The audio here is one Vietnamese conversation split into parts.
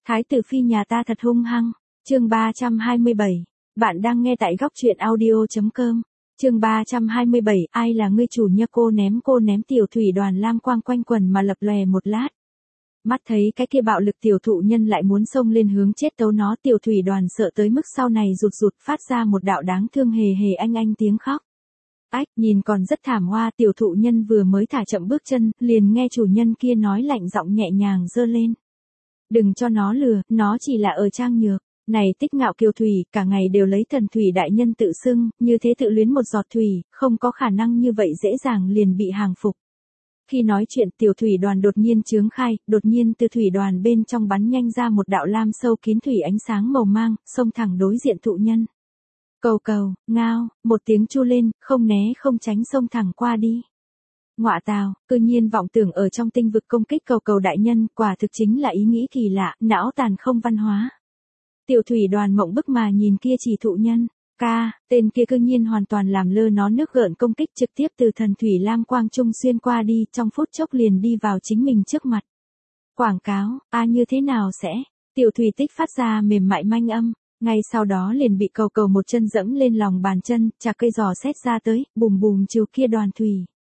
Thái tử phi nhà ta thật hung hăng. Chương 327. Bạn đang nghe tại góc truyện audio.com. Chương 327. Ai là ngươi chủ nha? Cô ném tiểu thủy đoàn lam quang quanh quần mà lập lòe một lát. Mắt thấy cái kia bạo lực tiểu thụ nhân lại muốn xông lên hướng chết tấu nó, tiểu thủy đoàn sợ tới mức sau này rụt phát ra một đạo đáng thương hề anh tiếng khóc. Ách, nhìn còn rất thảm hoa, tiểu thụ nhân vừa mới thả chậm bước chân, liền nghe chủ nhân kia nói lạnh giọng nhẹ nhàng giơ lên. Đừng cho nó lừa, nó chỉ là ở trang nhược. Này Tích Ngạo Kiều Thủy, cả ngày đều lấy thần thủy đại nhân tự xưng, như thế tự luyến một giọt thủy, không có khả năng như vậy dễ dàng liền bị hàng phục. Khi nói chuyện, tiểu thủy đoàn đột nhiên chướng khai, đột nhiên từ thủy đoàn bên trong bắn nhanh ra một đạo lam sâu kín thủy ánh sáng màu mang, xông thẳng đối diện thụ nhân. Cầu, ngao, một tiếng chu lên, không né không tránh xông thẳng qua đi. Ngọa tào, cư nhiên vọng tưởng ở trong tinh vực công kích cầu đại nhân, quả thực chính là ý nghĩ kỳ lạ, não tàn không văn hóa. Tiểu thủy đoàn mộng bức mà nhìn kia chỉ thụ nhân. Tên kia cư nhiên hoàn toàn làm lơ nó nước gợn công kích, trực tiếp từ thần thủy lam quang trung xuyên qua đi, trong phút chốc liền đi vào chính mình trước mặt. Quảng cáo, như thế nào sẽ? Tiểu thủy tích phát ra mềm mại manh âm, ngay sau đó liền bị cầu một chân dẫm lên lòng bàn chân, chà cây giò xét ra tới, bùm chiều kia đoàn thủy.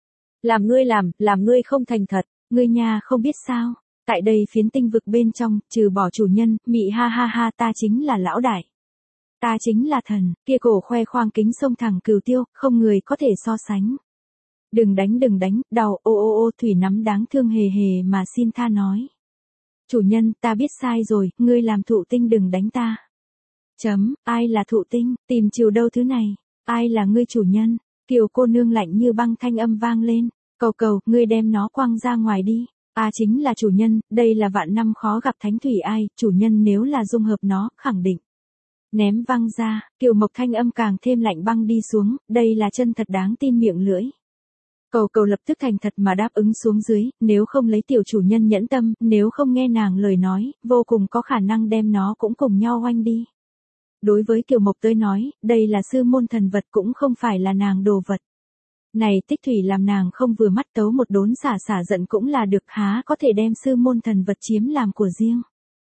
Làm ngươi không thành thật, ngươi nhà không biết sao? Tại đây phiến tinh vực bên trong, trừ bỏ chủ nhân, mị ha, ta chính là lão đại. Ta chính là thần, kia cổ khoe khoang kính sông thẳng cừu tiêu, không người có thể so sánh. Đừng đánh, đau, ô, thủy nắm đáng thương hề mà xin tha nói. Chủ nhân, ta biết sai rồi, ngươi làm thụ tinh đừng đánh ta. Ai là thụ tinh, tìm chiều đâu thứ này, ai là ngươi chủ nhân? Kiều cô nương lạnh như băng thanh âm vang lên, cầu, ngươi đem nó quăng ra ngoài đi. Chính là chủ nhân, đây là vạn năm khó gặp thánh thủy ai, chủ nhân nếu là dung hợp nó, khẳng định. Ném văng ra, Kiều Mộc thanh âm càng thêm lạnh băng đi xuống, đây là chân thật đáng tin miệng lưỡi. Cầu lập tức thành thật mà đáp ứng xuống dưới, nếu không lấy tiểu chủ nhân nhẫn tâm, nếu không nghe nàng lời nói, vô cùng có khả năng đem nó cũng cùng nhau oanh đi. Đối với Kiều Mộc tới nói, đây là sư môn thần vật cũng không phải là nàng đồ vật. Này Tích Thủy làm nàng không vừa mắt tấu một đốn xả giận cũng là được, há có thể đem sư môn thần vật chiếm làm của riêng.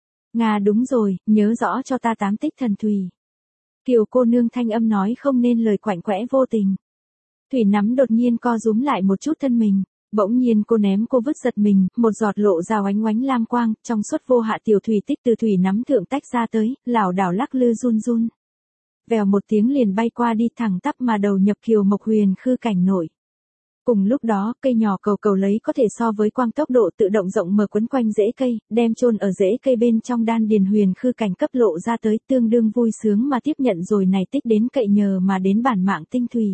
Đúng rồi, nhớ rõ cho ta 8 tích thần thủy. Kiều cô nương thanh âm nói không nên lời quạnh quẽ vô tình. Thủy nắm đột nhiên co rúm lại một chút thân mình, bỗng nhiên cô vứt giật mình, một giọt lộ ra oánh lam quang, trong suốt vô hạ tiểu thủy tích từ thủy nắm thượng tách ra tới, lảo đảo lắc lư run. Vèo một tiếng liền bay qua đi, thẳng tắp mà đầu nhập Kiều Mộc huyền khư cảnh nội. Cùng lúc đó, cây nhỏ cầu lấy có thể so với quang tốc độ tự động rộng mở quấn quanh rễ cây, đem chôn ở rễ cây bên trong đan điền huyền khư cảnh cấp lộ ra tới, tương đương vui sướng mà tiếp nhận rồi này tích đến cậy nhờ mà đến bản mạng tinh thủy.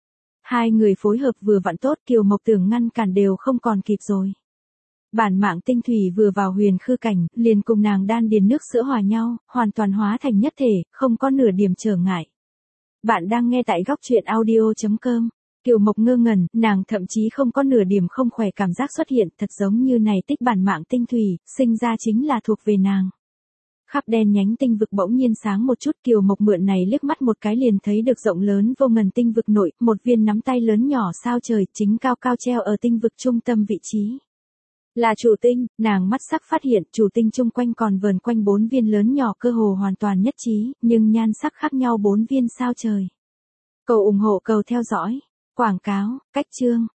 Hai người phối hợp vừa vặn tốt, Kiều Mộc tưởng ngăn cản đều không còn kịp rồi. Bản mạng tinh thủy vừa vào huyền khư cảnh, liền cùng nàng đan điền nước sữa hòa nhau, hoàn toàn hóa thành nhất thể, không có nửa điểm trở ngại. Bạn đang nghe tại góc truyện audio.com. Kiều Mộc ngơ ngẩn, nàng thậm chí không có nửa điểm không khỏe cảm giác xuất hiện, thật giống như này tích bản mạng tinh thủy, sinh ra chính là thuộc về nàng. Khắp đen nhánh tinh vực bỗng nhiên sáng một chút, Kiều Mộc mượn này liếc mắt một cái liền thấy được rộng lớn vô ngần tinh vực nội, một viên nắm tay lớn nhỏ sao trời, chính cao treo ở tinh vực trung tâm vị trí. Là chủ tinh, nàng mắt sắc phát hiện chủ tinh chung quanh còn vờn quanh 4 viên lớn nhỏ cơ hồ hoàn toàn nhất trí, nhưng nhan sắc khác nhau 4 viên sao trời. Cầu ủng hộ, cầu theo dõi. Quảng cáo, cách chương,